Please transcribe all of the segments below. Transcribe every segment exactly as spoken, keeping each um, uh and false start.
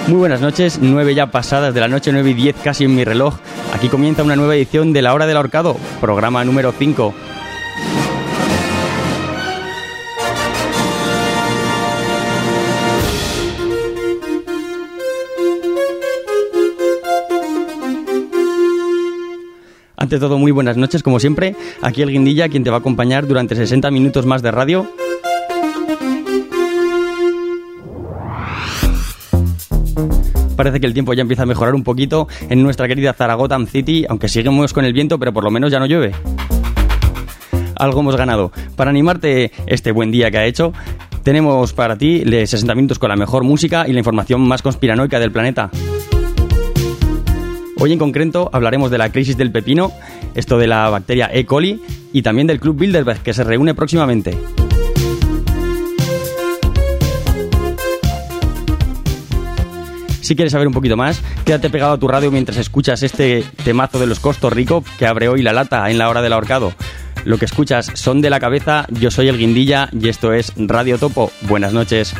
Muy buenas noches, nueve ya pasadas de la noche, nueve y diez casi en mi reloj. Aquí comienza una nueva edición de La Hora del Ahorcado, programa número cinco. Ante todo, muy buenas noches, como siempre. Aquí el Guindilla, quien te va a acompañar durante sesenta minutos más de radio. Parece que el tiempo ya empieza a mejorar un poquito en nuestra querida Zaragoza City, aunque seguimos con el viento, pero por lo menos ya no llueve. Algo hemos ganado. Para animarte este buen día que ha hecho, tenemos para ti sesenta minutos con la mejor música y la información más conspiranoica del planeta. Hoy en concreto hablaremos de la crisis del pepino, esto de la bacteria E. coli y también del Club Bilderberg, que se reúne próximamente. Si quieres saber un poquito más, quédate pegado a tu radio mientras escuchas este temazo de los Costa Rica que abre hoy la lata en La Hora del Ahorcado. Lo que escuchas son de la cabeza, yo soy el Guindilla y esto es Radio Topo. Buenas noches.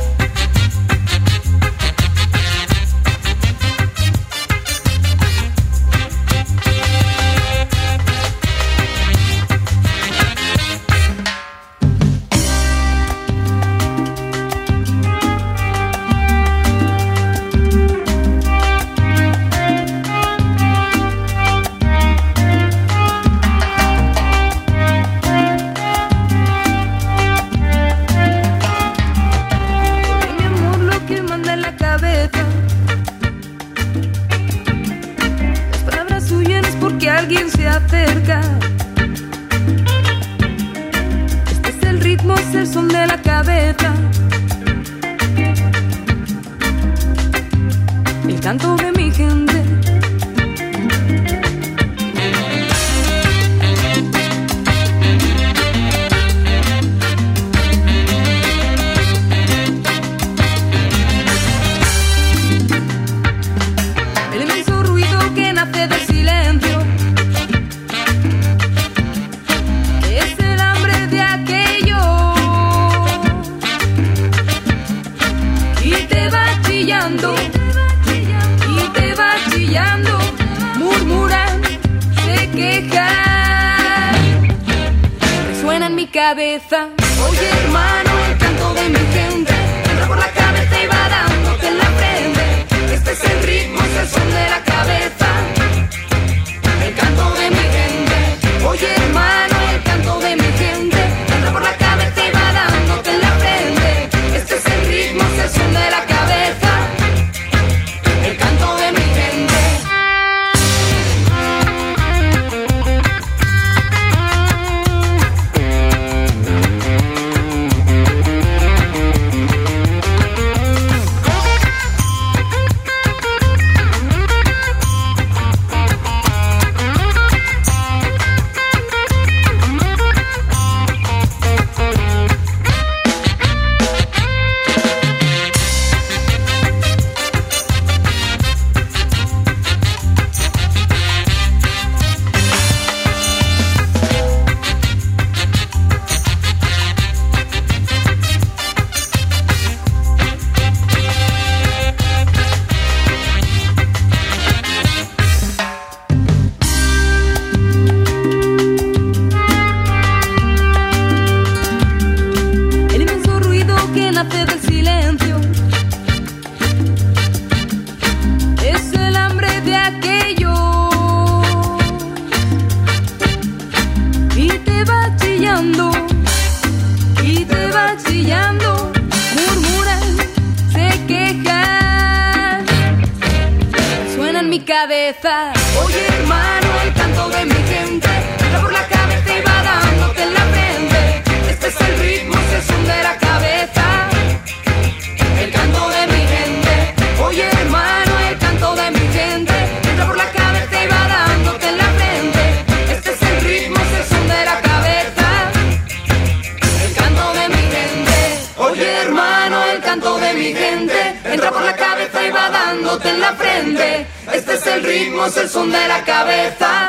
Este es el ritmo, es el son de la cabeza,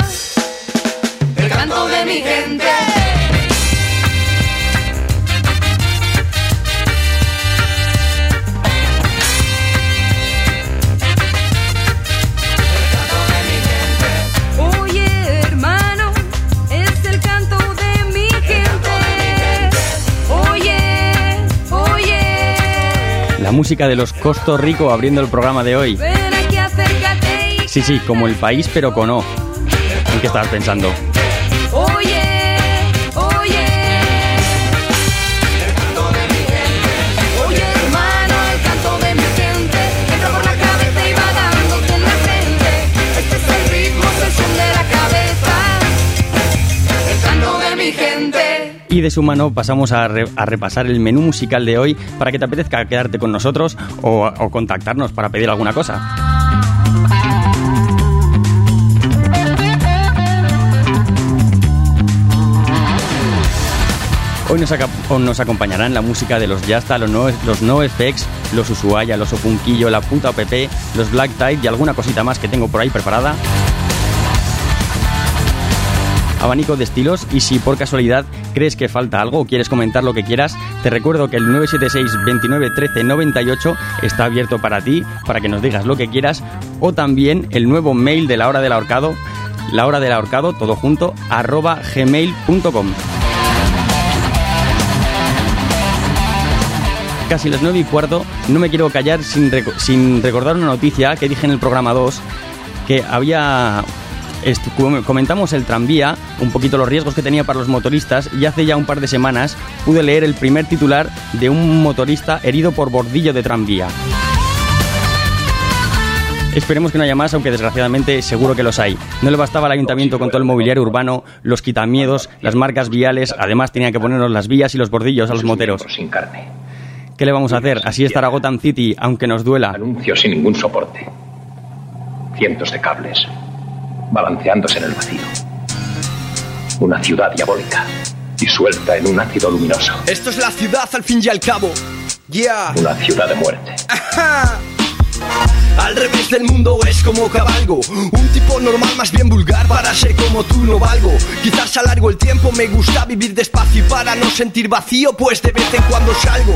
el canto de mi gente. música de los Costa Rica abriendo el programa de hoy. Sí, sí, como el país, pero con O. ¿En qué estabas pensando? Oye, oye, el canto de mi gente. Oye, hermano, el canto de mi gente. Entra por la cabeza y va dándote en la frente. Este es el ritmo, es el son de la cabeza. El canto de mi gente. Y de su mano pasamos a, re, a repasar el menú musical de hoy para que te apetezca quedarte con nosotros o, o contactarnos para pedir alguna cosa. Hoy nos, nos acompañarán la música de los Yasta, los No, los NoFX, los Ushuaia, los Opunquillo, la Puta P P, los Black Tide y alguna cosita más que tengo por ahí preparada. Abanico de estilos, y si por casualidad crees que falta algo o quieres comentar lo que quieras, te recuerdo que el nueve siete seis, veintinueve, trece, noventa y ocho está abierto para ti, para que nos digas lo que quieras, o también el nuevo mail de La Hora del Ahorcado, la hora del ahorcado, todo junto, arroba gmail punto com. Casi las nueve y cuarto, no me quiero callar sin, rec- sin recordar una noticia que dije en el programa dos, que había... Est- comentamos el tranvía, un poquito los riesgos que tenía para los motoristas, y hace ya un par de semanas pude leer el primer titular de un motorista herido por bordillo de tranvía. Esperemos que no haya más, aunque desgraciadamente seguro que los hay. No le bastaba al ayuntamiento con todo el mobiliario urbano, los quitamiedos, las marcas viales, además tenía que ponernos las vías y los bordillos a los moteros. Sin carne. ¿Qué le vamos a hacer? Así estará Gotham City, aunque nos duela. Anuncios sin ningún soporte. Cientos de cables, balanceándose en el vacío. Una ciudad diabólica, disuelta en un ácido luminoso. Esto es la ciudad al fin y al cabo. Yeah. Una ciudad de muerte. Ajá. Al revés del mundo es como cabalgo, un tipo normal más bien vulgar, para ser como tú no valgo. Quizás alargo el tiempo, me gusta vivir despacio y para no sentir vacío, pues de vez en cuando salgo.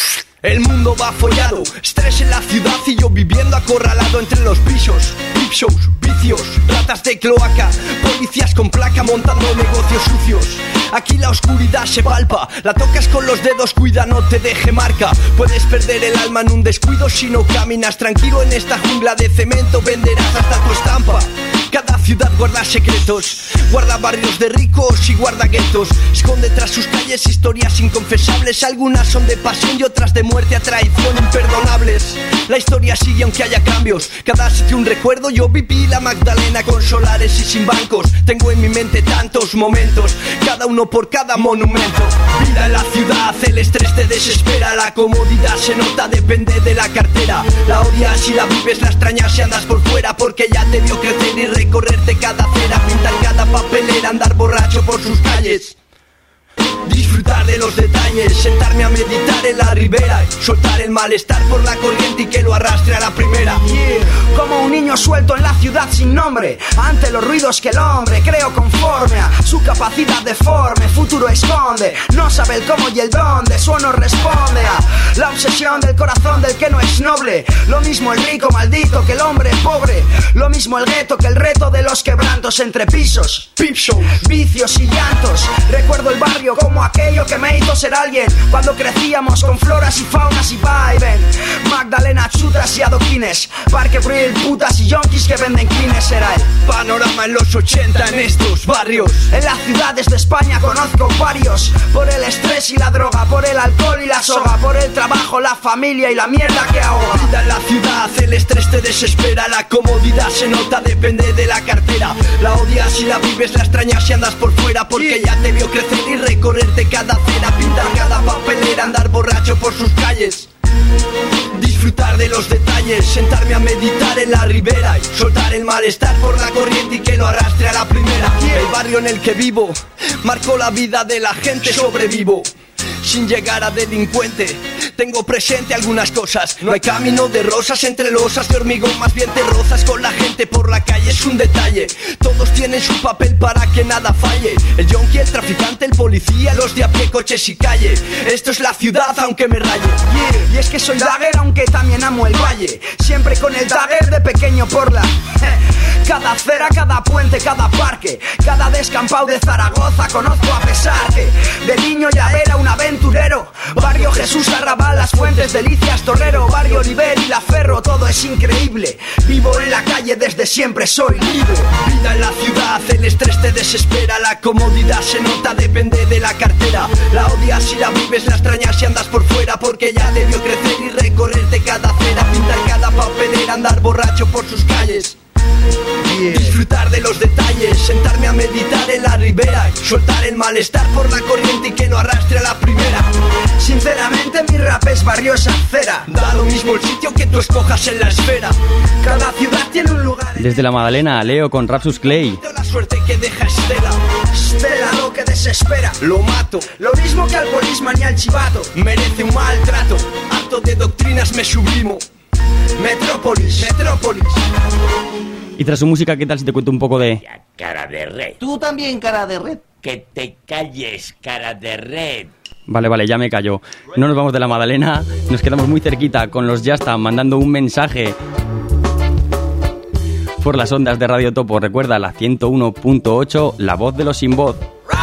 El mundo va follado, estrés en la ciudad y yo viviendo acorralado entre los pisos. Peep shows, vicios, ratas de cloaca, policías con placa montando negocios sucios. Aquí la oscuridad se palpa, la tocas con los dedos, cuida no te deje marca. Puedes perder el alma en un descuido si no caminas tranquilo en esta jungla de cemento, venderás hasta tu estampa. Cada ciudad guarda secretos, guarda barrios de ricos y guarda guetos. Esconde tras sus calles historias inconfesables, algunas son de pasión y otras de muerte a traición imperdonables. La historia sigue aunque haya cambios, cada sitio un recuerdo. Yo viví la Magdalena con solares y sin bancos. Tengo en mi mente tantos momentos, cada uno por cada monumento. Vida en la ciudad, el estrés te desespera. La comodidad se nota, depende de la cartera. La odias y la vives, la extrañas si andas por fuera, porque ya te vio crecer y recorrerte cada acera, pintar cada papelera, andar borracho por sus calles. Disfrutar de los detalles, sentarme a meditar en la ribera, soltar el malestar por la corriente y que lo arrastre a la primera. Yeah. Como un niño suelto en la ciudad sin nombre, ante los ruidos que el hombre creo conforme a su capacidad deforme, futuro esconde, no sabe el cómo y el dónde, su honor responde a la obsesión del corazón del que no es noble. Lo mismo el rico maldito que el hombre pobre, lo mismo el gueto que el reto de los quebrantos entre pisos, peep shows, vicios y llantos. Recuerdo el barrio como aquello que me hizo ser alguien cuando crecíamos con floras y faunas y viben. Magdalena, chutas y adoquines, Parque Brill, putas y yonkis que venden quines. Era el panorama en los ochenta en estos barrios. En las ciudades de España conozco varios, por el estrés y la droga, por el alcohol y la soga, por el trabajo, la familia y la mierda que ahoga. Vida en la ciudad, el estrés te desespera, la comodidad se nota, depende de la cartera. La odias y la vives, la extrañas si andas por fuera, porque ya te vio crecer y recorrerte cada acera, pintar cada papelera, andar borracho por sus calles. Disfrutar de los detalles, sentarme a meditar en la ribera y soltar el malestar por la corriente y que lo arrastre a la primera. El barrio en el que vivo marcó la vida de la gente, sobrevivo sin llegar a delincuente. Tengo presente algunas cosas. No hay camino de rosas entre losas de hormigón, más bien te rozas con la gente por la calle, es un detalle. Todos tienen su papel para que nada falle. El yonki, el traficante, el policía, los de a pie, coches y calle. Esto es la ciudad aunque me raye. Yeah. Y es que soy dagger aunque también amo el valle, siempre con el dagger de pequeño por la Cada acera, cada puente, cada parque, cada descampado de Zaragoza conozco a pesar que de niño ya era un aventurero. Barrio Jesús, Arrabal, Las Fuentes, Delicias, Torrero, Barrio Oliver y La Ferro, todo es increíble. Vivo en la calle desde siempre, soy libre. Vida en la ciudad, el estrés te desespera. La comodidad se nota, depende de la cartera. La odias si la vives, la extrañas si andas por fuera, porque ya debió crecer y recorrerte cada acera, pintar cada papelera, andar borracho por sus calles. Yeah. Disfrutar de los detalles, sentarme a meditar en la ribera, soltar el malestar por la corriente y que no arrastre a la primera. Sinceramente mi rap es barrio esa acera. Da lo mismo el sitio que tú escojas en la esfera. Cada ciudad tiene un lugar. Desde la Magdalena, Leo con Rapsus Clay. La suerte que deja Estela. Estela lo que desespera. Lo mato. Lo mismo que al polisman y al chivato. Merece un maltrato. Harto de doctrinas me sublimo. Metrópolis, Metrópolis. Y tras su música, ¿qué tal si te cuento un poco de... Ya, cara de red. Tú también, cara de red. Que te calles, cara de red. Vale, vale, ya me callo. No nos vamos de la Magdalena, nos quedamos muy cerquita con los Ya Está mandando un mensaje por las ondas de Radio Topo. Recuerda, la ciento uno punto ocho, la voz de los sin voz.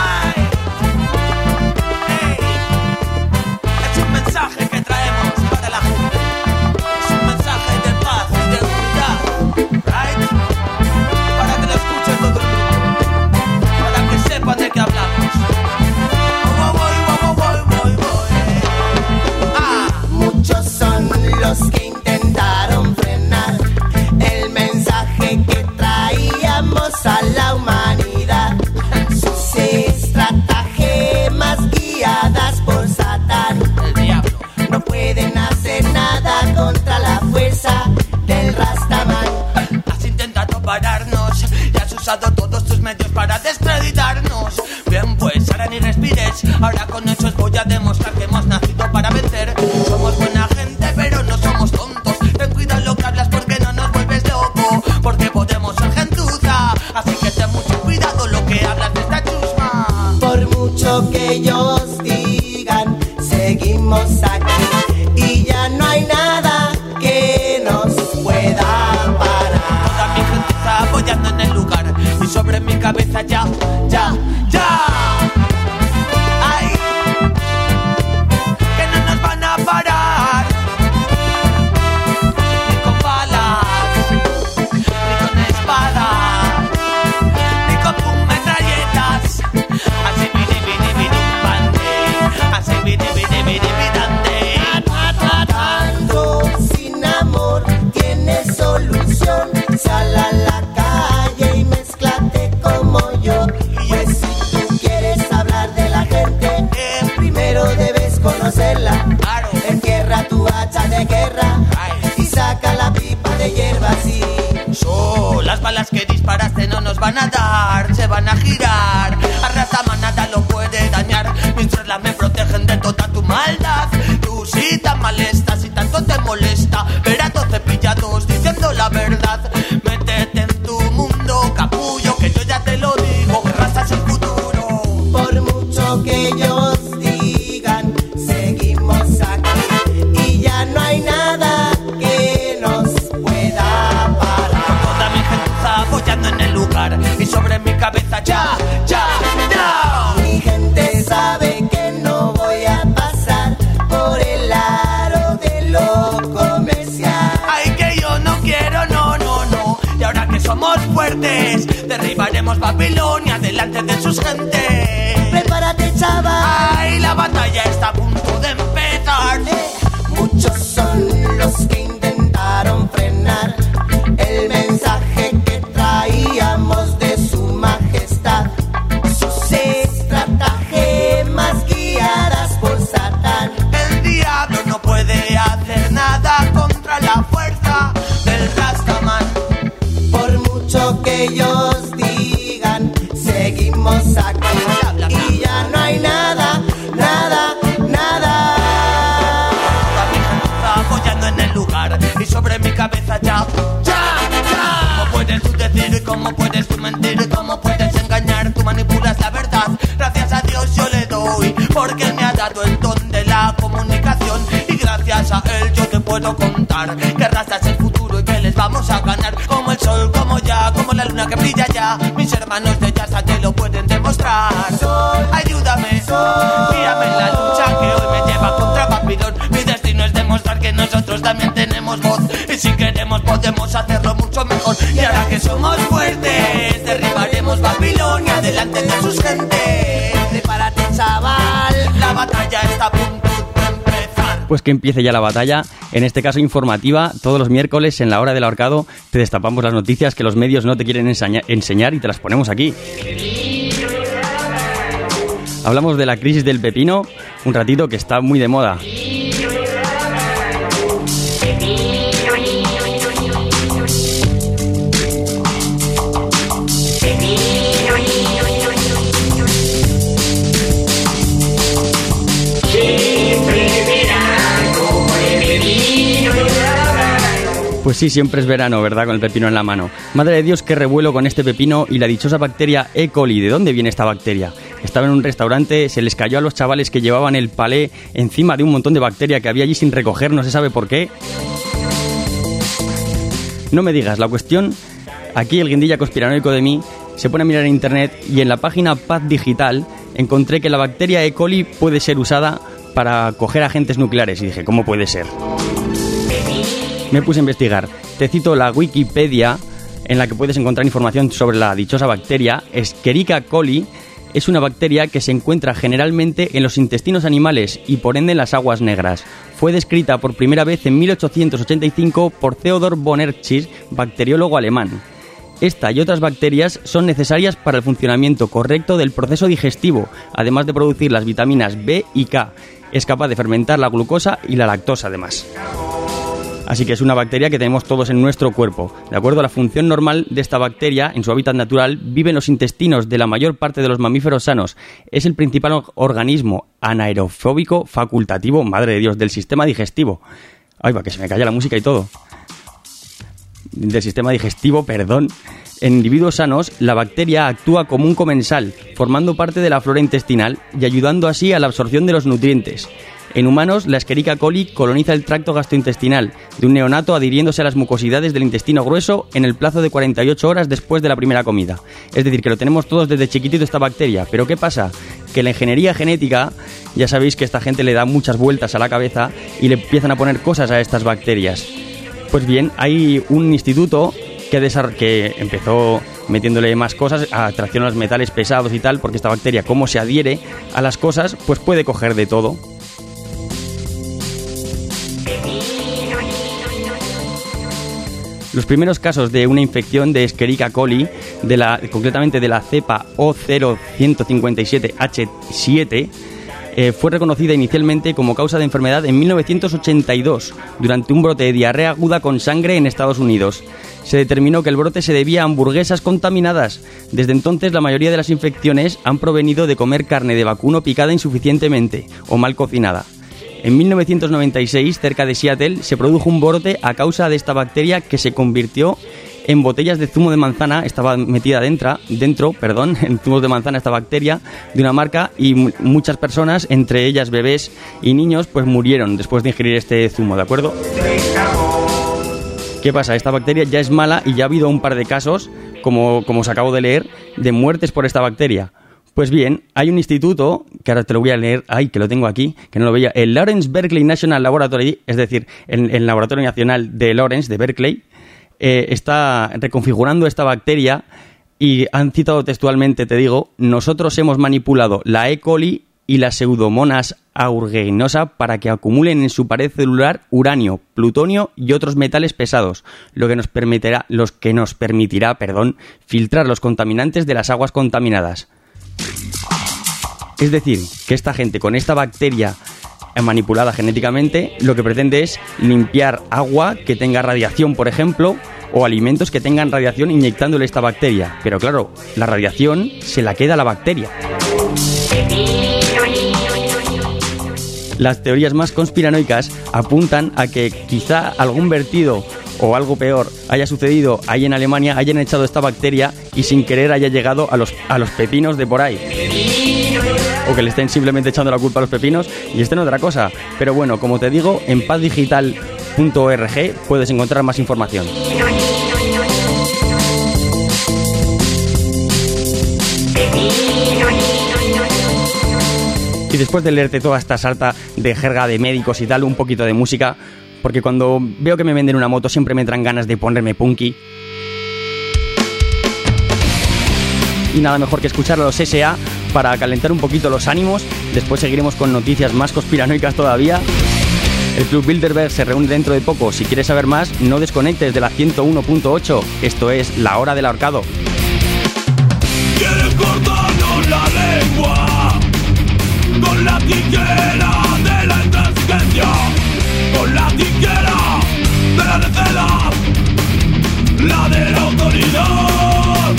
Que intentaron frenar el mensaje que traíamos a la humanidad. Sus estratagemas guiadas por Satán, el diablo, no pueden hacer nada contra la fuerza del Rastaman. Has intentado pararnos y has usado todos tus medios para descreditarnos. Bien, pues ahora ni respires. Ahora con hechos voy a demostrar que hemos nacido para vencer. Somos buena gente, pero no somos tontos. Ten cuidado lo que hablas porque no nos vuelves loco. Porque podemos ser gentuza. Así que ten mucho cuidado lo que hablas de esta chusma. Por mucho que ellos digan, seguimos aquí. Y ya no hay nada que nos pueda parar. Toda mi gentuza apoyando en el lugar. Y sobre mi cabeza ya, ya, ya. Parar ni con balas, ni con espadas, ni con pum metralletas. Así vini vini vini un bande, así vini vini vini vidante. Tanto sin amor tiene solución. Sal a la calle y mezclate como yo. Pues si tú quieres hablar de la gente, primero debes conocerla. Entierra tu hacha de guerra y saca la pipa de hierba así. So, las balas que disparaste no nos van a dar, se van a girar. A Rastaman nada lo puede dañar. Mis reglas me protegen de toda tu maldad. Tú sí tan mal estás y tanto te molesta ver a dos cepillados diciendo la verdad. Métete en tu mundo, capullo, que yo ya te lo digo. Rasta es el futuro. Por mucho que ellos digan, seguimos aquí. Y ya no hay nada que nos pueda parar. Con toda mi gentuza apoyando en el lugar. Y sobre mi cabeza ya, ya, ya. Mi gente sabe que no voy a pasar por el aro de lo comercial. Ay, que yo no quiero, no, no, no. Y ahora que somos fuertes, derribaremos Babilonia delante de sus gentes. Prepárate, chaval. Ay, la batalla está a punto de empezar. Eh, muchos son los que intentaron frenar el mensaje que traíamos de su majestad. Sus estratagemas guiadas por Satán. El diablo no puede hacer nada contra la fuerza del Rastaman. Por mucho que ellos digan, seguimos aquí. Y ya no hay nada, nada, nada. Toda mi gentuza apoyando en el lugar. Y sobre mi cabeza ya, ya, ya. ¿Cómo puedes tú decir? ¿Cómo puedes tú mentir? ¿Cómo puedes engañar? Tú manipulas la verdad. Gracias a Dios yo le doy, porque me ha dado el don de la comunicación. Y gracias a él yo te puedo contar que Rasta es el futuro y que les vamos a ganar. Como el sol, como ya, como la la luna que brilla ya. Mis hermanos de Yasa te lo pueden demostrar. Sol, ayúdame, sol, guíame en la lucha que hoy me lleva contra Babilón. Mi destino es demostrar que nosotros también tenemos voz, y si queremos podemos hacerlo mucho mejor. Y ahora que somos fuertes, derribaremos Babilón y adelante de sus gentes. Prepárate, chaval, la batalla está a punto de empezar. Pues que empiece ya la batalla, en este caso informativa. Todos los miércoles en la hora del ahorcado te destapamos las noticias que los medios no te quieren enseña- enseñar y te las ponemos aquí. Hablamos de la crisis del pepino, un ratito que está muy de moda. Pues sí, siempre es verano, ¿verdad? Con el pepino en la mano. Madre de Dios, qué revuelo con este pepino y la dichosa bacteria E. coli. ¿De dónde viene esta bacteria? Estaba en un restaurante, se les cayó a los chavales que llevaban el palé encima de un montón de bacteria que había allí sin recoger, no se sabe por qué. No me digas, la cuestión, aquí el guindilla conspiranoico de mí se pone a mirar en internet y en la página Paz Digital encontré que la bacteria E. coli puede ser usada para coger agentes nucleares y dije, ¿cómo puede ser? Me puse a investigar. Te cito la Wikipedia, en la que puedes encontrar información sobre la dichosa bacteria. Escherichia coli es una bacteria que se encuentra generalmente en los intestinos animales y por ende en las aguas negras. Fue descrita por primera vez en mil ochocientos ochenta y cinco por Theodor von Erbschich, bacteriólogo alemán. Esta y otras bacterias son necesarias para el funcionamiento correcto del proceso digestivo, además de producir las vitaminas B y K. Es capaz de fermentar la glucosa y la lactosa además. Así que es una bacteria que tenemos todos en nuestro cuerpo. De acuerdo a la función normal de esta bacteria, en su hábitat natural, vive en los intestinos de la mayor parte de los mamíferos sanos. Es el principal organismo anaerofóbico facultativo, madre de Dios, del sistema digestivo. Ay, va, que se me calla la música y todo. Del sistema digestivo, perdón. En individuos sanos, la bacteria actúa como un comensal, formando parte de la flora intestinal y ayudando así a la absorción de los nutrientes. En humanos, la Escherichia coli coloniza el tracto gastrointestinal de un neonato adhiriéndose a las mucosidades del intestino grueso en el plazo de cuarenta y ocho horas después de la primera comida. Es decir, que lo tenemos todos desde chiquitito esta bacteria. ¿Pero qué pasa? Que la ingeniería genética, ya sabéis que esta gente le da muchas vueltas a la cabeza y le empiezan a poner cosas a estas bacterias. Pues bien, hay un instituto que, desar- que empezó metiéndole más cosas, a atracción a los metales pesados y tal, porque esta bacteria, como se adhiere a las cosas, pues puede coger de todo. Los primeros casos de una infección de Escherichia coli, de la, concretamente de la cepa O cero uno cinco siete H siete, eh, fue reconocida inicialmente como causa de enfermedad en mil novecientos ochenta y dos, durante un brote de diarrea aguda con sangre en Estados Unidos. Se determinó que el brote se debía a hamburguesas contaminadas. Desde entonces, la mayoría de las infecciones han provenido de comer carne de vacuno picada insuficientemente o mal cocinada. En mil novecientos noventa y seis, cerca de Seattle, se produjo un brote a causa de esta bacteria que se convirtió en botellas de zumo de manzana. Estaba metida dentro, dentro perdón, en zumos de manzana esta bacteria de una marca y m- muchas personas, entre ellas bebés y niños, pues murieron después de ingerir este zumo, ¿de acuerdo? ¿Qué pasa? Esta bacteria ya es mala y ya ha habido un par de casos, como, como os acabo de leer, de muertes por esta bacteria. Pues bien, hay un instituto, que ahora te lo voy a leer, ay, que lo tengo aquí, que no lo veía, el Lawrence Berkeley National Laboratory, es decir, el, el Laboratorio Nacional de Lawrence, de Berkeley, eh, está reconfigurando esta bacteria y han citado textualmente, te digo, nosotros hemos manipulado la E. coli y la Pseudomonas aeruginosa para que acumulen en su pared celular uranio, plutonio y otros metales pesados, lo que nos permitirá, los que nos permitirá, perdón, filtrar los contaminantes de las aguas contaminadas. Es decir, que esta gente con esta bacteria manipulada genéticamente lo que pretende es limpiar agua que tenga radiación, por ejemplo, o alimentos que tengan radiación inyectándole esta bacteria. Pero claro, la radiación se la queda a la bacteria. Las teorías más conspiranoicas apuntan a que quizá algún vertido o algo peor haya sucedido ahí en Alemania, hayan echado esta bacteria y sin querer haya llegado a los, a los pepinos de por ahí. O que le estén simplemente echando la culpa a los pepinos y estén otra cosa. Pero bueno, como te digo, en paz digital punto org puedes encontrar más información. Y después de leerte toda esta sarta de jerga de médicos y tal, un poquito de música, porque cuando veo que me venden una moto siempre me entran ganas de ponerme punky. Y nada mejor que escuchar a los S A para calentar un poquito los ánimos. Después seguiremos con noticias más conspiranoicas todavía. El Club Bilderberg se reúne dentro de poco. Si quieres saber más, no desconectes de la ciento uno punto ocho. Esto es La Hora del Ahorcado. Quieren cortarnos la lengua con la tijera de la intransigencia, con la tijera de la recela, la de la autoridad.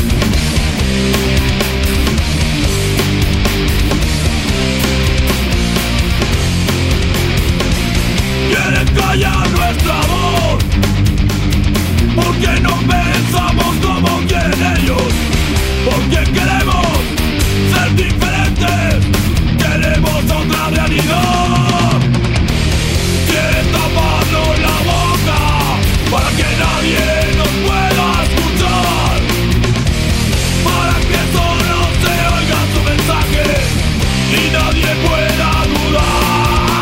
Quieren callar nuestra voz porque no pensamos como quieren ellos, porque queremos ser diferentes, queremos otra realidad. Quieren taparnos la boca para que nadie nos pueda escuchar, para que solo se oiga su mensaje y nadie pueda dudar.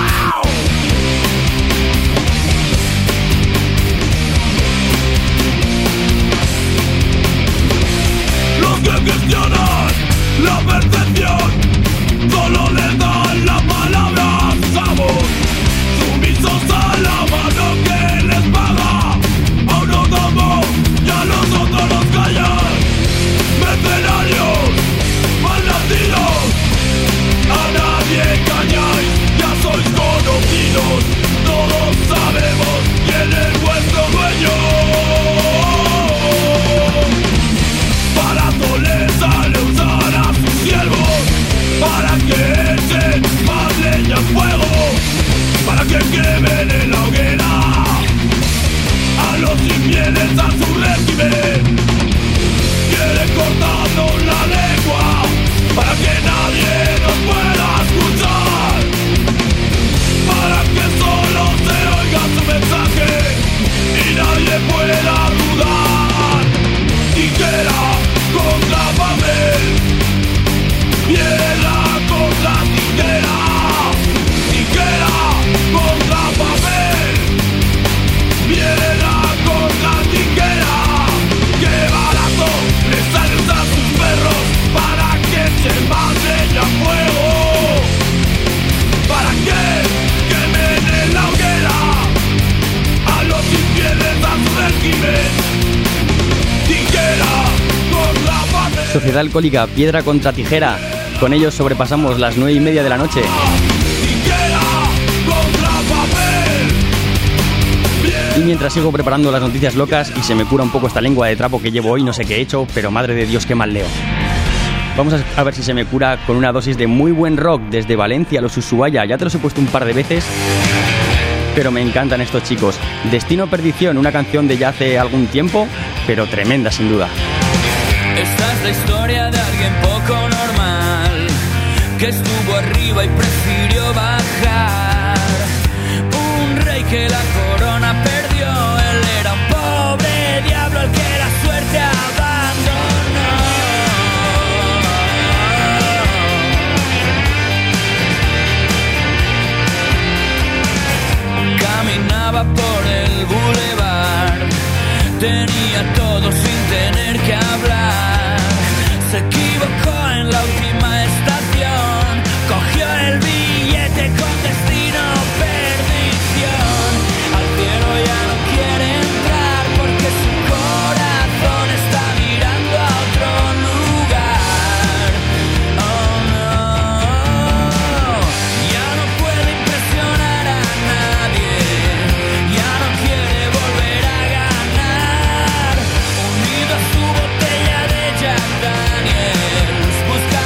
Los que cuestionan la percepción solo les dan la palabra sabor, sumisos a la mano que les paga. A unos damos y a los otros los callan. Mercenarios, malnacidos, a nadie engañáis, ya sois conocidos. Todos sabemos quién es vuestro dueño. Barato les sale usar a sus siervos para que echen más leña al fuego, para que quemen en la hoguera a los infieles a su régimen. Quieren cortarnos la lengua para que nadie nos pueda escuchar, para que solo se oiga su mensaje y nadie pueda dudar. Tijera contra papel, piedra contra tijera, tijera contra papel, piedra contra tijera. Qué barato les sale usar sus perros para que se maten a fuego, para que quemen en la hoguera a los infieles a su régimen. Sociedad Alcohólica, piedra contra tijera. Con ellos sobrepasamos las nueve y media de la noche. Y mientras sigo preparando las noticias locas y se me cura un poco esta lengua de trapo que llevo hoy, no sé qué he hecho, pero madre de Dios, qué mal leo. Vamos a ver si se me cura con una dosis de muy buen rock desde Valencia, los Ushuaia. Ya te los he puesto un par de veces, pero me encantan estos chicos. Destino Perdición, una canción de ya hace algún tiempo, pero tremenda sin duda. Esta es la historia de alguien poco normal, que estuvo arriba y prefirió bajar. Un rey que la corona perdió, él era un pobre diablo al que la suerte abandonó. Caminaba por el bulevar, tenía todo sin tener que hablar. Se equivocó en la última estación, cogió el billete con destino perdición. Al cielo ya no quiere entrar porque su corazón está mirando a otro lugar. Oh no, ya no puede impresionar a nadie, ya no quiere volver a ganar. Unido a su botella de Jack Daniels, busca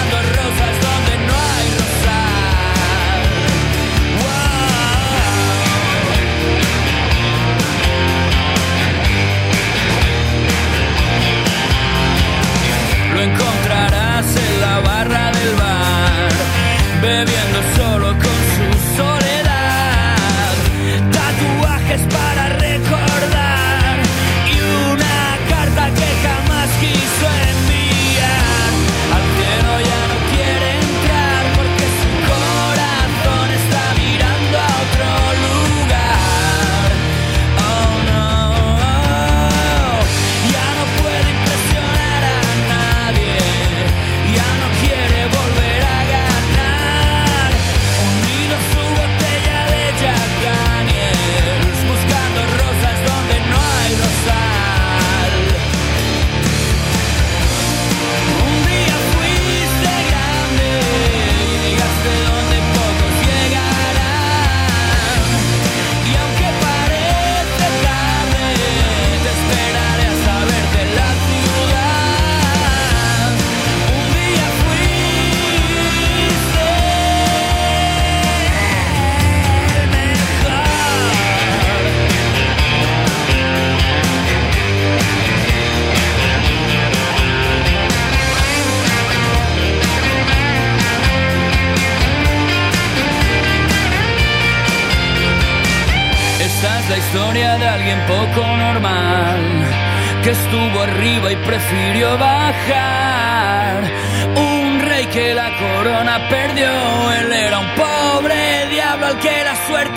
poco normal, que estuvo arriba y prefirió bajar. Un rey que la corona perdió, él era un pobre diablo al que la suerte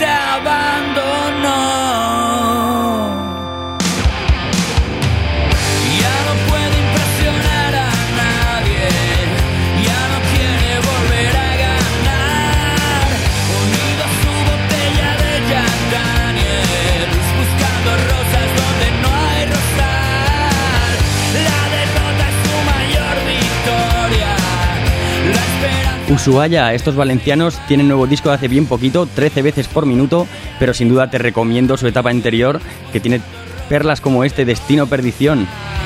abandonó. Ushuaia, estos valencianos tienen nuevo disco de hace bien poquito, trece veces por minuto, pero sin duda te recomiendo su etapa anterior, que tiene perlas como este, Destino Perdición.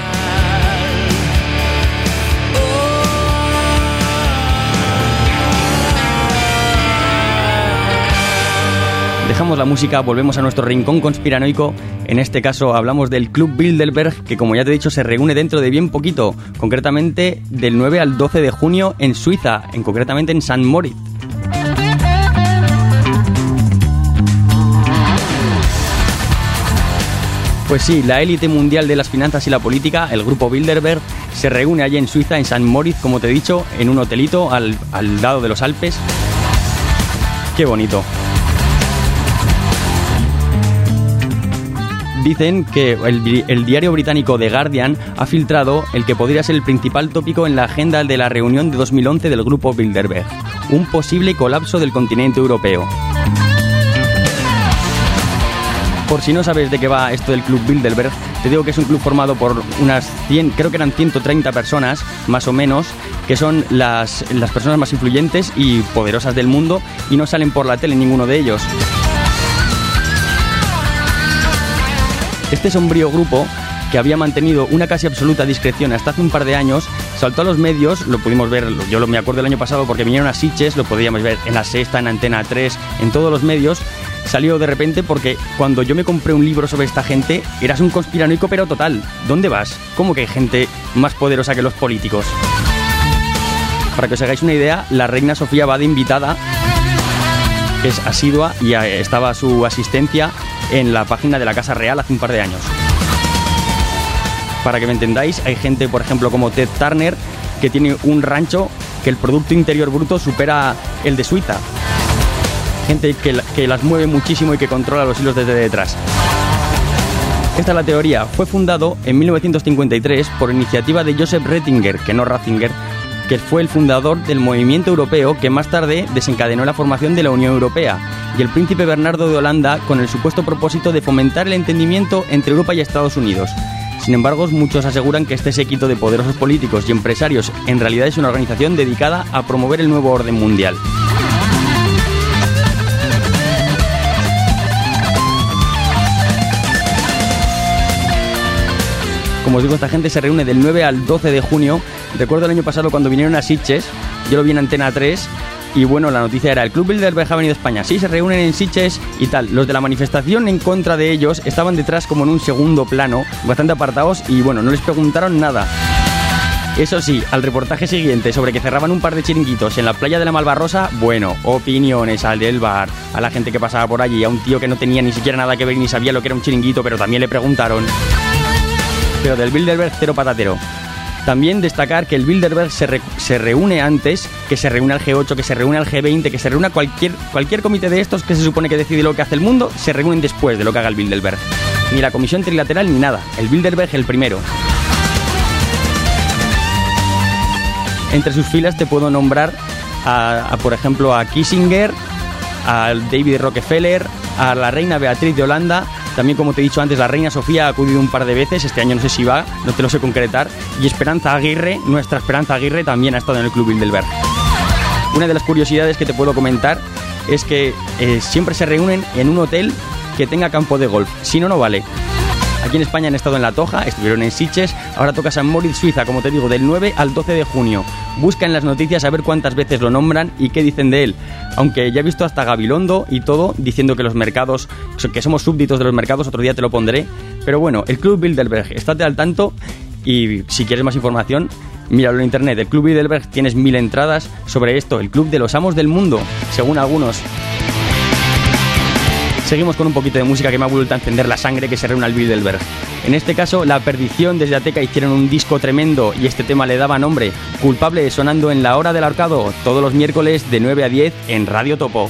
Dejamos la música, volvemos a nuestro rincón conspiranoico. En este caso hablamos del Club Bilderberg, que como ya te he dicho se reúne dentro de bien poquito, concretamente del nueve al doce de junio en Suiza, en concretamente en Sankt Moritz. Pues sí, la élite mundial de las finanzas y la política, el grupo Bilderberg, se reúne allí en Suiza, en Sankt Moritz, como te he dicho, en un hotelito al, al lado de los Alpes. ¡Qué bonito! Dicen que el, el diario británico The Guardian ha filtrado el que podría ser el principal tópico en la agenda de la reunión de dos mil once del grupo Bilderberg: un posible colapso del continente europeo. Por si no sabes de qué va esto del Club Bilderberg, te digo que es un club formado por unas cien, creo que eran ciento treinta personas, más o menos, que son las, las personas más influyentes y poderosas del mundo, y no salen por la tele ninguno de ellos. Este sombrío grupo, que había mantenido una casi absoluta discreción hasta hace un par de años, saltó a los medios, lo pudimos ver, yo lo, me acuerdo el año pasado porque vinieron a Sitges, lo podíamos ver en La Sexta, en Antena tres, en todos los medios, salió de repente porque cuando yo me compré un libro sobre esta gente, eras un conspiranoico pero total. ¿Dónde vas? ¿Cómo que hay gente más poderosa que los políticos? Para que os hagáis una idea, la reina Sofía va de invitada, que es asidua, y estaba su asistencia en la página de la Casa Real hace un par de años. Para que me entendáis, hay gente, por ejemplo, como Ted Turner, que tiene un rancho que el Producto Interior Bruto supera el de Suiza. Gente que, que las mueve muchísimo y que controla los hilos desde detrás. Esta es la teoría. Fue fundado en mil novecientos cincuenta y tres por iniciativa de Joseph Ratzinger, que no Ratzinger, que fue el fundador del movimiento europeo que más tarde desencadenó la formación de la Unión Europea, y el príncipe Bernardo de Holanda con el supuesto propósito de fomentar el entendimiento entre Europa y Estados Unidos. Sin embargo, muchos aseguran que este séquito de poderosos políticos y empresarios en realidad es una organización dedicada a promover el nuevo orden mundial. Como os digo, esta gente se reúne del nueve al doce de junio. Recuerdo el año pasado cuando vinieron a Sitges, yo lo vi en Antena tres, y bueno, la noticia era: el Club Bilderberg ha venido a España. Sí, se reúnen en Sitges y tal. Los de la manifestación en contra de ellos estaban detrás como en un segundo plano, bastante apartados, y bueno, no les preguntaron nada. Eso sí, al reportaje siguiente sobre que cerraban un par de chiringuitos en la playa de la Malvarrosa, bueno, opiniones al del bar, a la gente que pasaba por allí, a un tío que no tenía ni siquiera nada que ver ni sabía lo que era un chiringuito, pero también le preguntaron. Pero del Bilderberg cero patatero. También destacar que el Bilderberg se, re, se reúne antes, que se reúne al G ocho, que se reúne al G veinte, que se reúne a cualquier, cualquier comité de estos que se supone que decide lo que hace el mundo, se reúnen después de lo que haga el Bilderberg. Ni la comisión trilateral ni nada. El Bilderberg el primero. Entre sus filas te puedo nombrar a, a por ejemplo, a Kissinger, a David Rockefeller, a la reina Beatriz de Holanda. También, como te he dicho antes, la reina Sofía ha acudido un par de veces, este año no sé si va, no te lo sé concretar, y Esperanza Aguirre, nuestra Esperanza Aguirre, también ha estado en el Club Bilderberg. Una de las curiosidades que te puedo comentar es que eh, siempre se reúnen en un hotel que tenga campo de golf, si no, no vale. Aquí en España han estado en La Toja, estuvieron en Sitges, ahora toca Sankt Moritz, Suiza, como te digo, del nueve al doce de junio. Busca en las noticias a ver cuántas veces lo nombran y qué dicen de él. Aunque ya he visto hasta Gabilondo y todo diciendo que los mercados, que somos súbditos de los mercados, otro día te lo pondré. Pero bueno, el Club Bilderberg, estate al tanto, y si quieres más información, míralo en internet. El Club Bilderberg, tienes mil entradas sobre esto, el club de los amos del mundo, según algunos. Seguimos con un poquito de música que me ha vuelto a encender la sangre, que se reúne al Bilderberg. En este caso, La Perdición desde Ateca hicieron un disco tremendo y este tema le daba nombre. Culpable, sonando en La Hora del Ahorcado, todos los miércoles de nueve a diez en Radio Topo.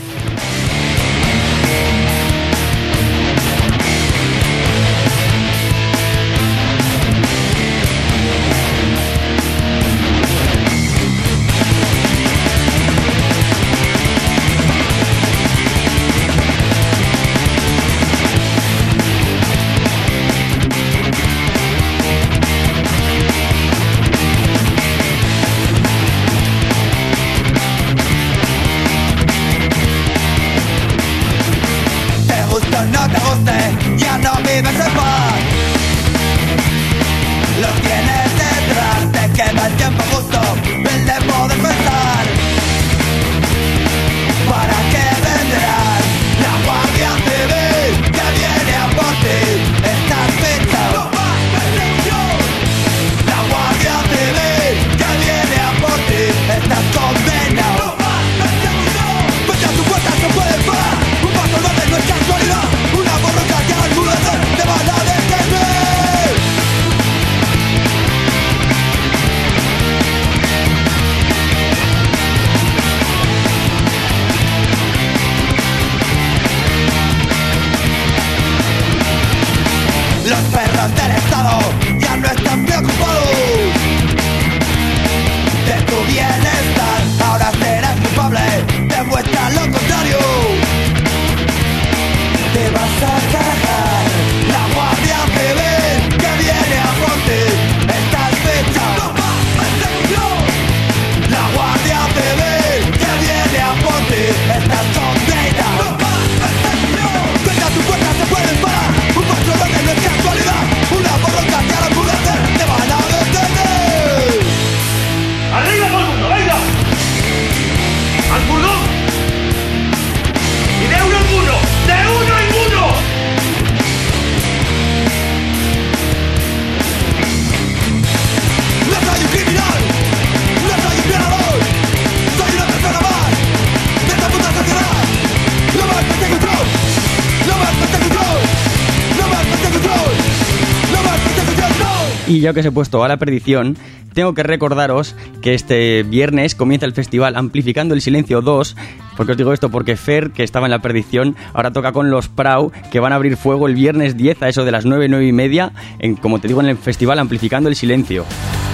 Y ya que os he puesto a la perdición, tengo que recordaros que este viernes comienza el festival Amplificando el Silencio dos. ¿Por qué os digo esto? Porque Fer, que estaba en la perdición, ahora toca con los Prau, que van a abrir fuego el viernes diez a eso de las nueve, nueve y media, en, como te digo, en el festival Amplificando el Silencio.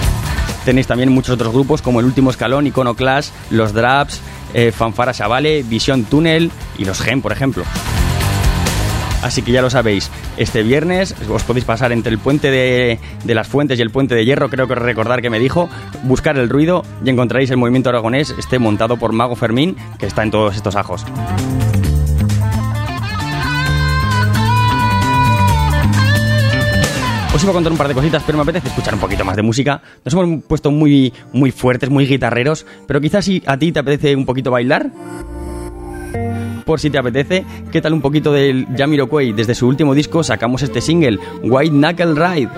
Tenéis también muchos otros grupos como El Último Escalón, Iconoclast, Los Draps, eh, Fanfara Chavale, Visión Túnel y Los Gen, por ejemplo. Así que ya lo sabéis, este viernes os podéis pasar entre el puente de, de las Fuentes y el puente de Hierro, creo que recordar que me dijo, buscar el ruido y encontraréis el movimiento aragonés, este montado por Mago Fermín, que está en todos estos ajos. Os iba a contar un par de cositas, pero me apetece escuchar un poquito más de música. Nos hemos puesto muy, muy fuertes, muy guitarreros, pero quizás si a ti te apetece un poquito bailar, por si te apetece, ¿qué tal un poquito del Jamiroquai? Desde su último disco sacamos este single, White Knuckle Ride.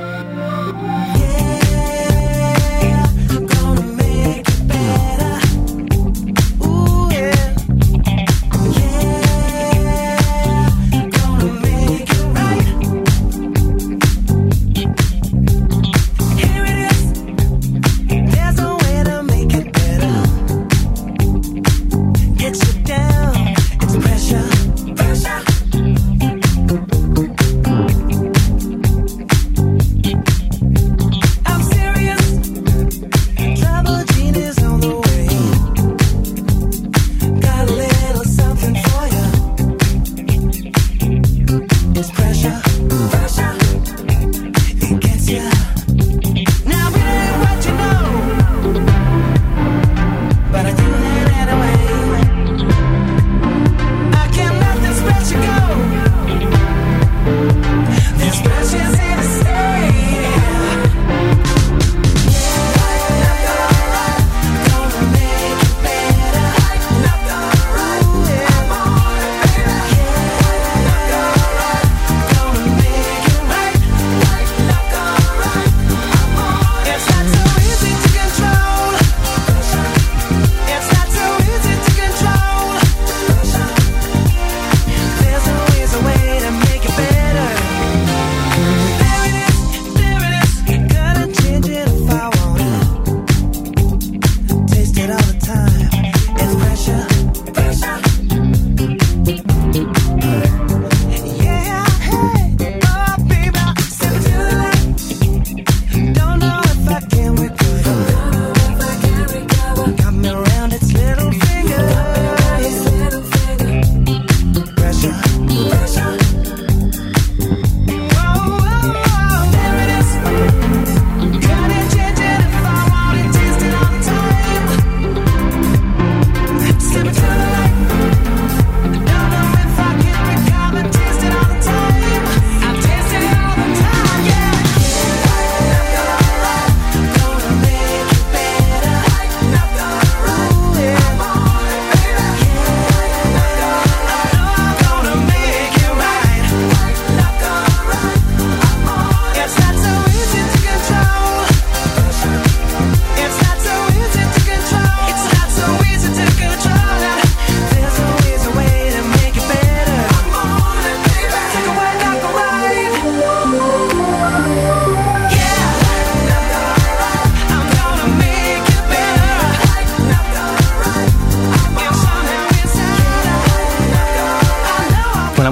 Pressure.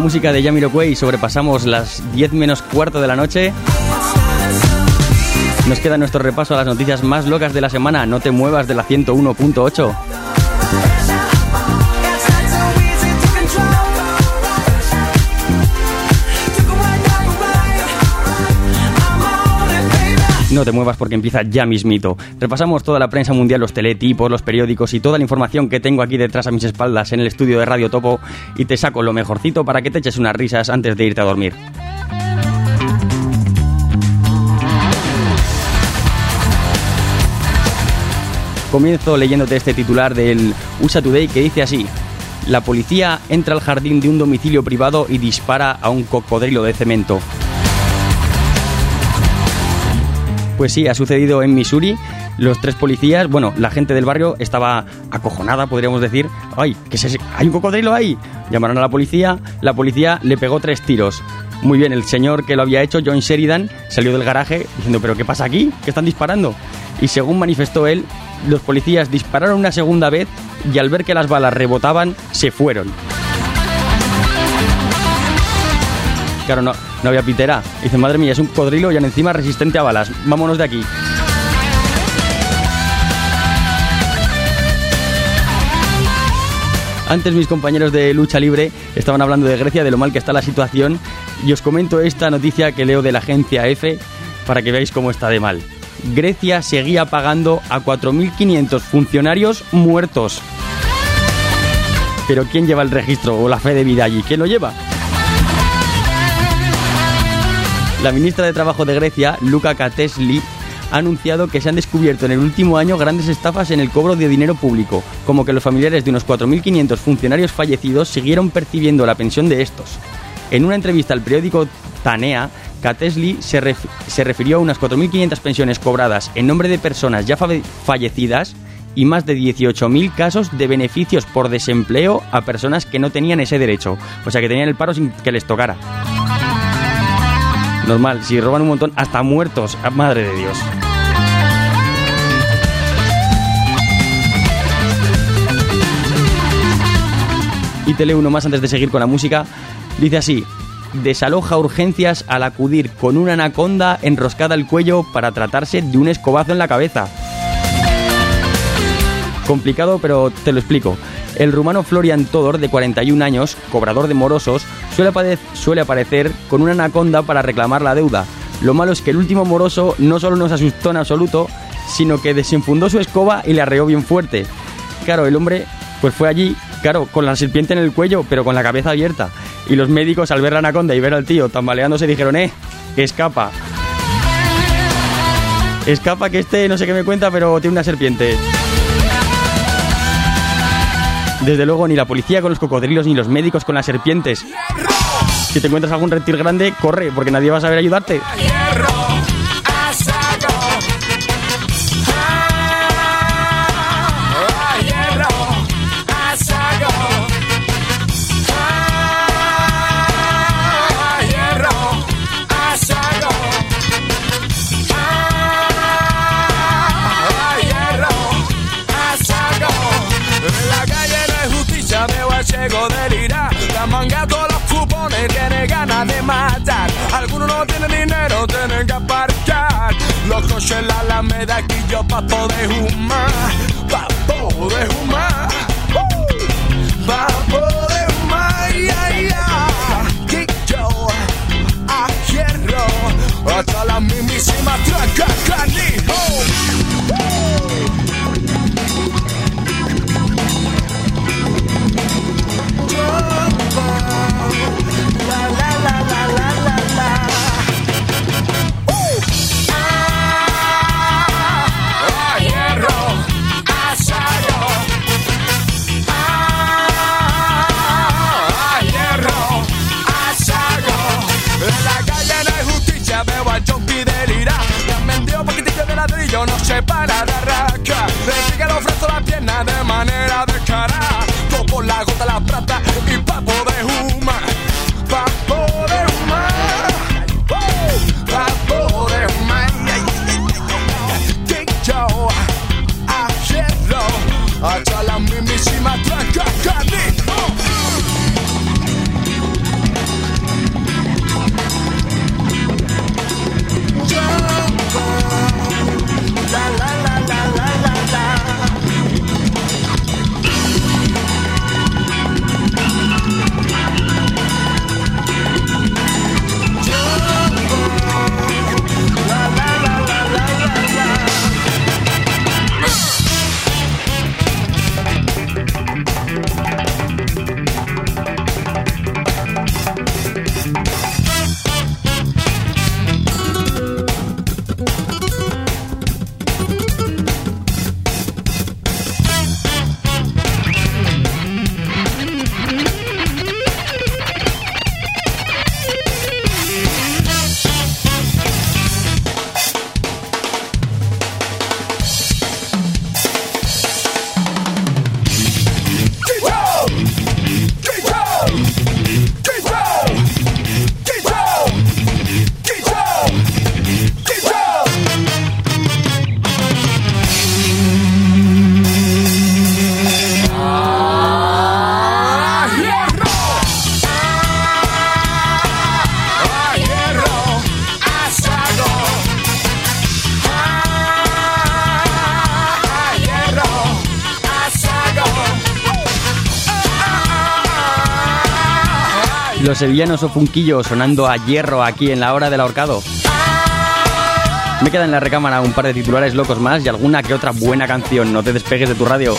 música de Jamiroquai sobrepasamos las diez menos cuarto de la noche. Nos queda nuestro repaso a las noticias más locas de la semana. No te muevas de la ciento uno punto ocho. No te muevas porque empieza ya mismito. Repasamos toda la prensa mundial, los teletipos, los periódicos y toda la información que tengo aquí detrás a mis espaldas en el estudio de Radio Topo y te saco lo mejorcito para que te eches unas risas antes de irte a dormir. Comienzo leyéndote este titular del U S A Today que dice así: la policía entra al jardín de un domicilio privado y dispara a un cocodrilo de cemento. Pues sí, ha sucedido en Missouri. Los tres policías, bueno, la gente del barrio estaba acojonada, podríamos decir. ¡Ay, qué es ese! ¡Hay un cocodrilo ahí! Llamaron a la policía, la policía le pegó tres tiros. Muy bien, el señor que lo había hecho, John Sheridan, salió del garaje diciendo: ¿pero qué pasa aquí? ¿Qué están disparando? Y según manifestó él, los policías dispararon una segunda vez y al ver que las balas rebotaban, se fueron. Claro, no, no había pitera. Dice: madre mía, es un cocodrilo y encima resistente a balas. Vámonos de aquí. Antes mis compañeros de Lucha Libre estaban hablando de Grecia, de lo mal que está la situación, y os comento esta noticia que leo de la agencia EFE para que veáis cómo está de mal. Grecia seguía pagando a cuatro mil quinientos funcionarios muertos. ¿Pero quién lleva el registro o la fe de vida allí? ¿Quién lo lleva? La ministra de Trabajo de Grecia, Luka Katesli, ha anunciado que se han descubierto en el último año grandes estafas en el cobro de dinero público, como que los familiares de unos cuatro mil quinientos funcionarios fallecidos siguieron percibiendo la pensión de estos. En una entrevista al periódico Tanea, Katesli se, ref- se refirió a unas cuatro mil quinientas pensiones cobradas en nombre de personas ya fa- fallecidas y más de dieciocho mil casos de beneficios por desempleo a personas que no tenían ese derecho, o sea que tenían el paro sin que les tocara. Normal, si roban un montón, hasta muertos, madre de Dios. Y te leo uno más antes de seguir con la música. Dice así: desaloja urgencias al acudir con una anaconda enroscada al cuello para tratarse de un escobazo en la cabeza. Complicado, pero te lo explico. El rumano Florian Todor, de cuarenta y un años, cobrador de morosos, suele, apare- suele aparecer con una anaconda para reclamar la deuda. Lo malo es que el último moroso no solo nos asustó en absoluto, sino que desenfundó su escoba y le arreó bien fuerte. Claro, el hombre pues fue allí, claro, con la serpiente en el cuello, pero con la cabeza abierta. Y los médicos, al ver la anaconda y ver al tío tambaleándose, dijeron: eh, escapa. Escapa que este no sé qué me cuenta, pero tiene una serpiente. Desde luego, ni la policía con los cocodrilos, ni los médicos con las serpientes. Si te encuentras algún reptil grande, corre, porque nadie va a saber ayudarte. De matar, algunos no tienen dinero, tienen que aparcar los coches en la Alameda, aquí yo pa' poder fumar, pa' poder fumar, uh, pa' poder fumar, yeah, yeah. Y yo a hierro hasta la mismísima traca, canijo. Yo no sé para de arrancar, le pica, le ofrezco la pierna de manera descarada, todo por la gota, la plata y pa' poder fumar, pa' poder fumar, uh, pa' poder fumar, que yo afiero hasta la mismísima tranca, canijo. Los sevillanos o Funquillo sonando a hierro aquí en la hora del ahorcado. Me quedan en la recámara un par de titulares locos más y alguna que otra buena canción. No te despegues de tu radio.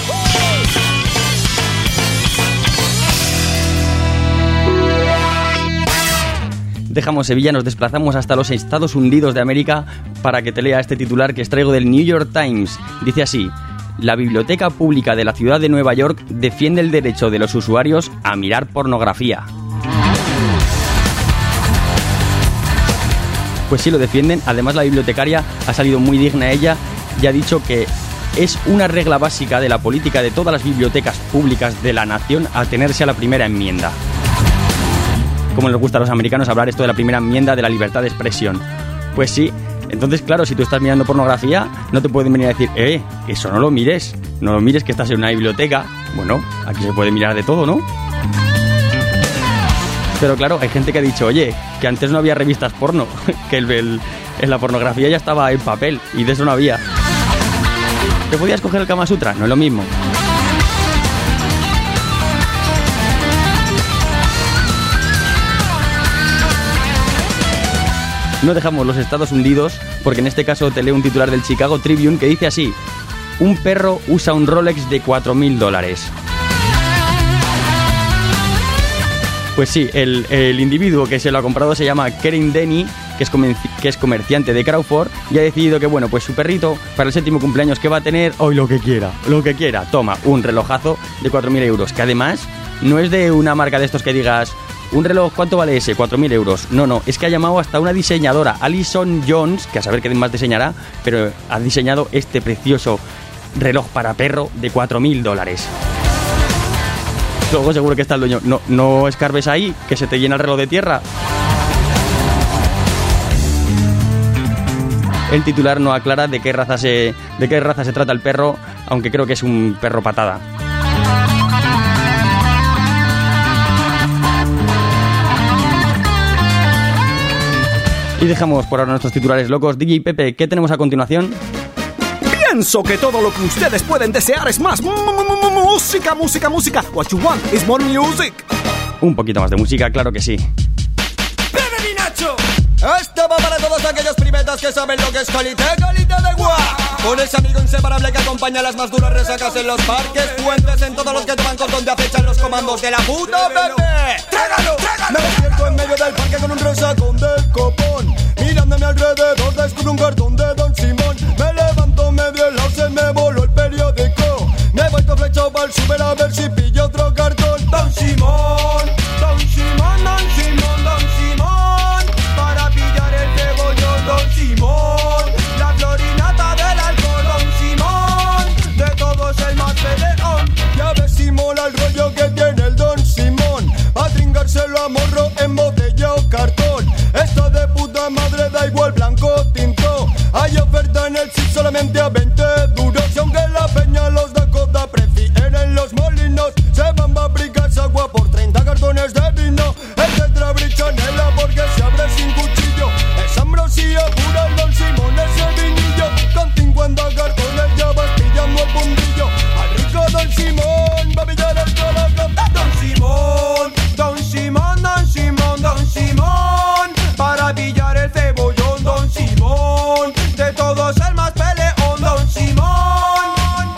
Dejamos Sevilla, nos desplazamos hasta los Estados Unidos de América para que te lea este titular que extraigo del New York Times. Dice así: la Biblioteca Pública de la ciudad de Nueva York defiende el derecho de los usuarios a mirar pornografía. Pues sí, lo defienden. Además, la bibliotecaria ha salido muy digna ella y ha dicho que es una regla básica de la política de todas las bibliotecas públicas de la nación atenerse a la primera enmienda. Como les gusta a los americanos hablar esto de la primera enmienda de la libertad de expresión. Pues sí, entonces claro, si tú estás mirando pornografía, no te pueden venir a decir, eh, eso no lo mires, no lo mires que estás en una biblioteca. Bueno, aquí se puede mirar de todo, ¿no? Pero claro, hay gente que ha dicho, oye, que antes no había revistas porno, que el, el, en la pornografía ya estaba en papel y de eso no había. ¿Te podías coger el Kama Sutra? No es lo mismo. No dejamos los Estados Unidos, porque en este caso te leo un titular del Chicago Tribune que dice así: un perro usa un Rolex de cuatro mil dólares. Pues sí, el, el individuo que se lo ha comprado se llama Karen Denny, que es, comer, que es comerciante de Crawford, y ha decidido que, bueno, pues su perrito, para el séptimo cumpleaños que va a tener, hoy lo que quiera, lo que quiera, toma, un relojazo de cuatro mil euros, que además no es de una marca de estos que digas, un reloj, ¿cuánto vale ese? cuatro mil euros. No, no, es que ha llamado hasta una diseñadora, Alison Jones, que a saber qué más diseñará, pero ha diseñado este precioso reloj para perro de cuatro mil dólares. Luego seguro que está el dueño. No, no escarbes ahí, que se te llena el reloj de tierra. El titular no aclara de qué raza se, de qué raza se trata el perro, aunque creo que es un perro patada. Y dejamos por ahora nuestros titulares locos. D J Pepe, ¿qué tenemos a continuación? Pienso que todo lo que ustedes pueden desear es más música, música, música. What you want is more music. Un poquito más de música, claro que sí. ¡Bebe mi Nacho! Esto va para todos aquellos primetas que saben lo que es calité, calité de gua. Con ese amigo inseparable que acompaña las más duras resacas en los parques, puentes, en todos los que toman con donde acechan los comandos de la puta bebé. ¡Trágalo, trágalo! Me despierto en medio del parque con un resacón del copón. Mirando a mi alrededor descubro un cartón de Don Simón. Me levanto medio helado, se me voló el periódico. Me he vuelto flechado para el super a ver si pillo otro cartón. Don Simón, Don Simón, Don Simón, Don Simón. Para pillar el cebollón, Don Simón. La florinata del alcohol, Don Simón. De todos el más peleón. Ya ves si mola el rollo que tiene el Don Simón. A tringárselo a morro en botella o cartón. Esto de puta madre da igual blanco tinto. Hay oferta en el sitio solamente a veinte duros. Y aunque la peña los da coda prefieren los molinos, se van a fabricarse agua por treinta cartones de vino. El tetrabrichanela porque se abre sin cuchillo. Es ambrosía pura el Don Simón, ese vinillo. Con cincuenta cartones ya vas pillando el bombillo. Al rico Don Simón va a pillar el colocón. Don Simón, Don Simón, Don Simón, Don Simón. Para pillar el cebollón, Don Simón. De todos el más peleón, Don Simón.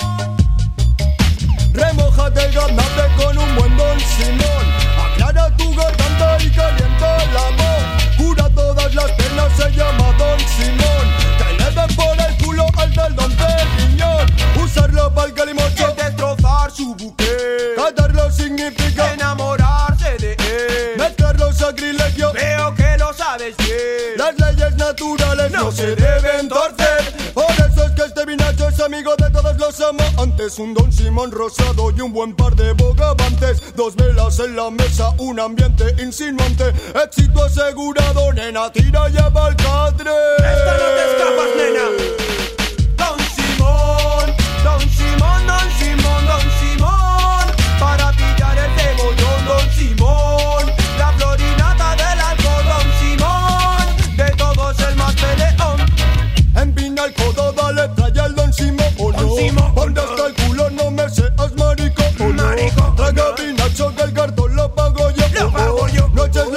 Remójate el ganate con un buen Don Simón. Aclara tu garganta y calienta la voz. Cura todas las penas, se llama Don Simón. Que le den por el culo al del Don Periñón. Usarlo para el calimocho es destrozar su buque. Catarlo significa enamorarse de él. Mezclarlo sacrilegio, veo que lo sabes bien. Las leyes naturales no se deben torcer. Por eso es que este vinacho es amigo de todos los amantes. Un Don Simón rosado y un buen par de bogavantes. Dos velas en la mesa, un ambiente insinuante. Éxito asegurado, nena, tira y lleva al catre. Esta no te escapas, nena. Don Simón, Don Simón, Don Simón, Don Simón. Para pillar el cebollón, Don Simón. La florinata del alcohol, Don Simón. De todos el más peleón. Empina el codo, dale, trae el Don Simón, oh no. Ponte hasta el culo, no me seas marico, oh no. Traga vinacho que el cartón lo pago yo, oh no. Noches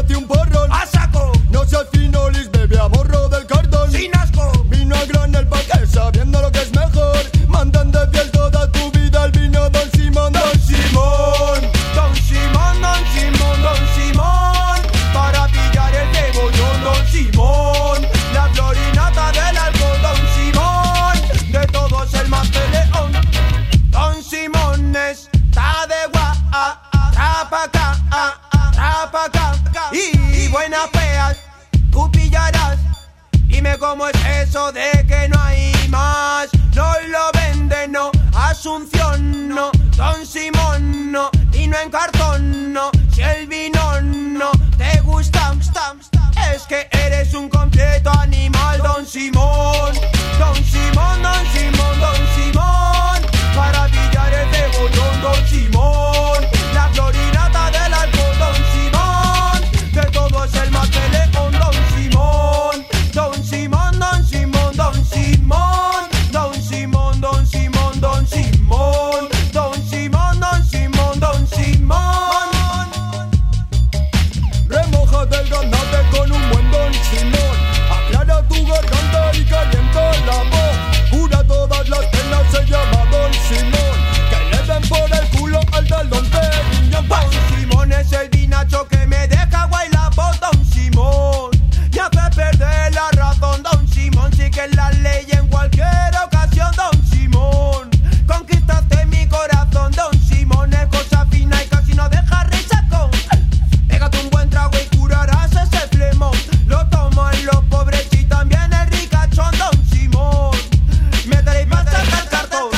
ofrece un porrón. ¡A saco! No seas finolis, bebe a morro del cartón. ¡Sin asco! Vino a granel pa' que sabiendo lo que es mejor. Mandan de fiel toda tu vida el vino Don Simón. Don Simón, Don Simón, Don Simón, Don Simón, para pillar el cebollón, Don Simón, la florinata del alcohol, Don Simón, de todos el más peleón. Don Simón está de guapa, trapaca, trapaca, y buenas feas, tú pillarás. Dime cómo es eso de que no hay más. No lo venden, no. Asunción, no. Don Simón, no. Vino en cartón, no. Si el vino no te gusta, es que eres un completo animal. Don Simón, Don Simón, Don Simón, Don Simón, para pillar el cebollón, Don Simón, la florinata del alcohol, Don Simón, de todos el más peleón, Don Simón. Don Simón, Don Simón, Don Simón, Don Simón, Don Simón, Don Simón, Don Simón, Don Simón, Don Simón. remójate el ganate con un buen Don Simón. Aclara tu garganta y calienta la voz. Cura todas las penas, se llama Don Simón. Que le den por el culo al talón de riñón. Don Simón es el vinacho que me deja guay la voz, Don Simón. Me hace perder la razón, Don Simón. Sí que es la ley en cualquier ocasión, Don Simón. Conquistaste mi corazón, Don Simón. Es cosa fina y casi no deja resacón. Pégate un buen trago y curarás ese flemón. Lo tomo en los pobres y también el ricachón, Don Simón. Métele y pasa el cartón.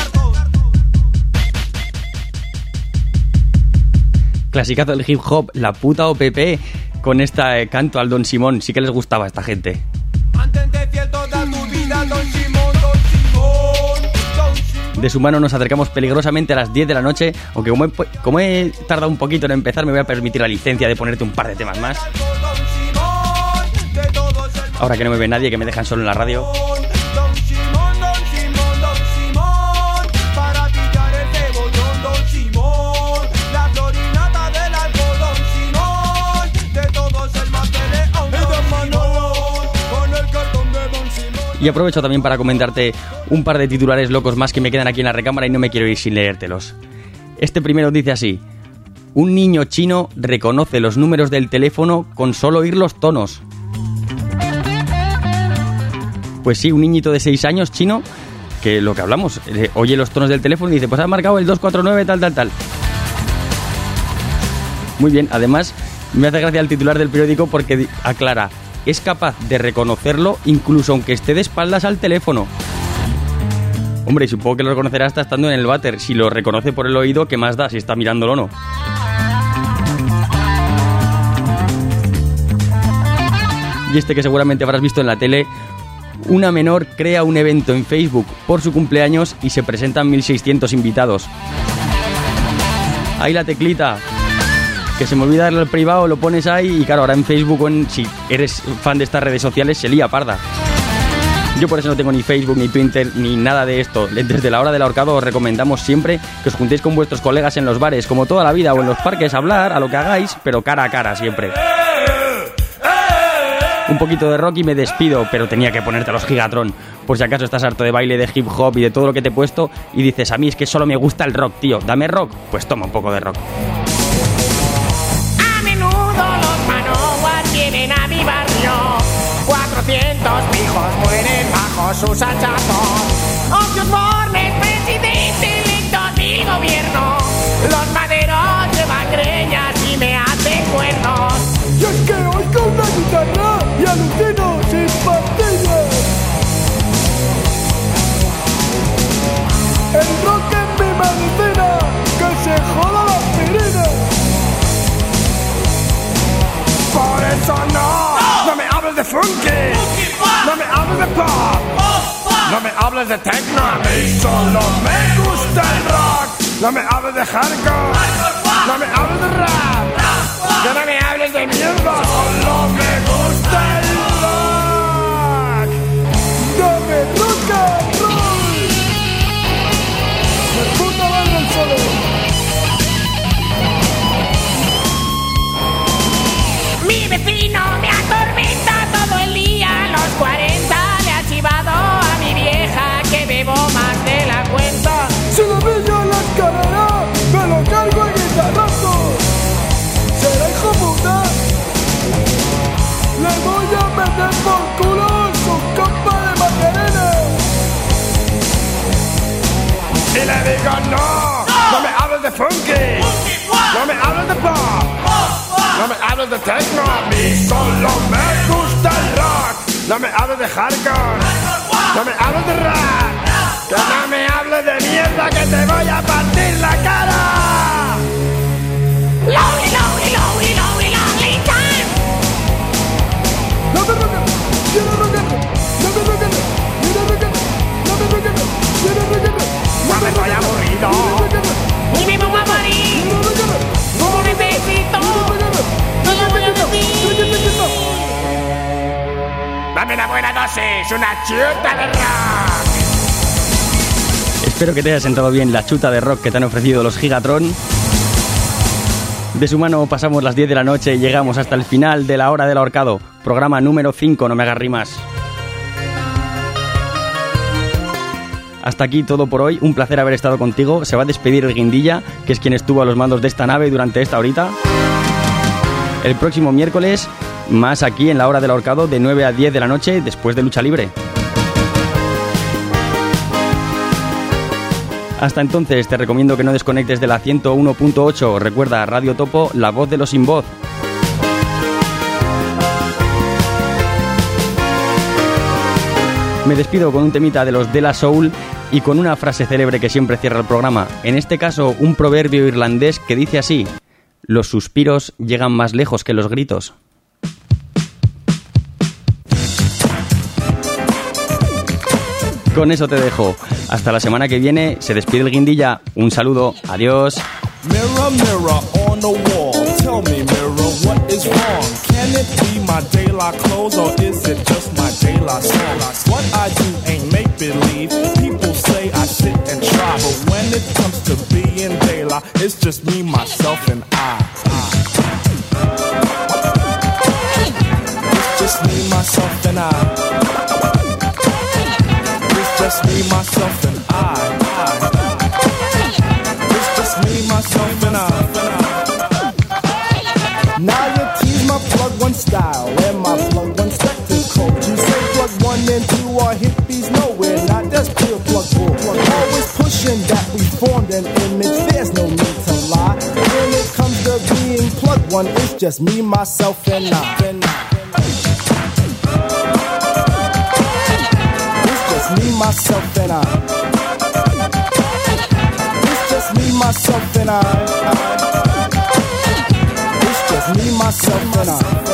Clasicazo del hip hop, la puta O P P, con este canto al Don Simón. Sí que les gustaba a esta gente. Mantente fiel toda tu vida, Don Simón, Don Simón, Don Simón. De su mano nos acercamos peligrosamente a las diez de la noche, aunque como he, como he tardado un poquito en empezar, me voy a permitir la licencia de ponerte un par de temas más. Ahora que no me ve nadie, que me dejan solo en la radio. Don Simón, Don Simón, Don Simón, para pillar el cebollón, Don Simón, la florinata del alcohol, Don Simón, de todos el más peleón, Don Simón, con el cartón de Don Simón. Y aprovecho también para comentarte un par de titulares locos más que me quedan aquí en la recámara y no me quiero ir sin leértelos. Este primero dice así: un niño chino reconoce los números del teléfono con solo oír los tonos. Pues sí, un niñito de seis años chino, que lo que hablamos, eh, oye los tonos del teléfono y dice, pues has marcado el dos cuatro nueve tal, tal, tal. Muy bien, además me hace gracia el titular del periódico porque aclara, es capaz de reconocerlo incluso aunque esté de espaldas al teléfono. Hombre, supongo que lo reconocerá hasta estando en el váter. Si lo reconoce por el oído, ¿qué más da si está mirándolo o no? Y este que seguramente habrás visto en la tele: una menor crea un evento en Facebook por su cumpleaños y se presentan mil seiscientos invitados. Ahí la teclita, que se me olvida darle al privado, lo pones ahí y claro, ahora en Facebook, en, si eres fan de estas redes sociales, se lía parda. Yo por eso no tengo ni Facebook, ni Twitter, ni nada de esto. Desde la hora del ahorcado os recomendamos siempre que os juntéis con vuestros colegas en los bares, como toda la vida, o en los parques, a hablar, a lo que hagáis, pero cara a cara siempre. Un poquito de rock y me despido, pero tenía que ponerte a los Gigatron. Por si acaso estás harto de baile, de hip hop y de todo lo que te he puesto y dices, a mí es que solo me gusta el rock, tío. Dame rock, pues toma un poco de rock. A menudo los Manowar vienen a mi barrio. cuatrocientos pijos mueren bajo sus hachazos. Osborne, presidente electo del gobierno. Los maderos llevan greñas y me hacen cuernos. Y es que oigo una guitarra y alucino sin pastillas. El rock es mi medicina, que se joda la aspirina. Por eso no, no me hables de funky, no me hables de pop, no me hables de techno. A mí solo me gusta el rock. No me hables de hardcore, no me hables de rap, que no me hables de mierda. Solo me gusta el rock. Dame rock and roll. Me puta madre el solo. Mi vecino me atormenta todo el día. A los cuarenta le ha chivado a mi vieja que bebo más de la cuenta. Si lo pillo en la escalera, me lo cargo en guitarrazo. ¿Será hijo puta? Le voy a meter por culo su copa de Macarena. Y le digo no, no, no me hables de funky, no me hables de pop, no me hables de techno. A mí solo me gusta el rock. No me hables de hardcore, no me hables de rap, que no me hables de mierda que te voy a partir la cara. Lonely, lonely, lonely, lonely, lonely time. No me rocken, quiero rocken, no me rocken, quiero rocken, no me rocken, quiero rocken. No me estoy aburrido y me pongo a morir. No necesito, no lo voy a decir. Dame una buena dosis, una chuta de rock. Espero que te haya sentado bien la chuta de rock que te han ofrecido los Gigatron. De su mano pasamos las diez de la noche y llegamos hasta el final de la hora del ahorcado. Programa número cinco, no me hagas rimas. Hasta aquí todo por hoy, un placer haber estado contigo. Se va a despedir el Guindilla, que es quien estuvo a los mandos de esta nave durante esta horita. El próximo miércoles, más aquí en la hora del ahorcado de nueve a diez de la noche, después de Lucha Libre. Hasta entonces te recomiendo que no desconectes de la ciento uno punto ocho. Recuerda, Radio Topo, la voz de los sin voz. Me despido con un temita de los De La Soul y con una frase célebre que siempre cierra el programa. En este caso, un proverbio irlandés que dice así: los suspiros llegan más lejos que los gritos. Con eso te dejo. Hasta la semana que viene. Se despide el Guindilla. Un saludo. Adiós. Mirror, mirror on the wall, tell me, mirror, what is wrong? Can it be my daylight clothes or is it just my daylight songs? What I do ain't make-believe, people say I sit and try, but when it comes to being daylight, it's just me, myself, and I. It's just me, myself, and I. It's just me, myself, and I. I. Me, myself, and I. Now you tease my plug one style and my plug one spectacle. You say plug one and two are hippies nowhere. Now that's pure plug bull. Always pushing that we formed an image. There's no need to lie. When it comes to being plug one, it's just me, myself, and I. It's just me, myself, and I. Me, myself, and I. It's just me, myself, and I.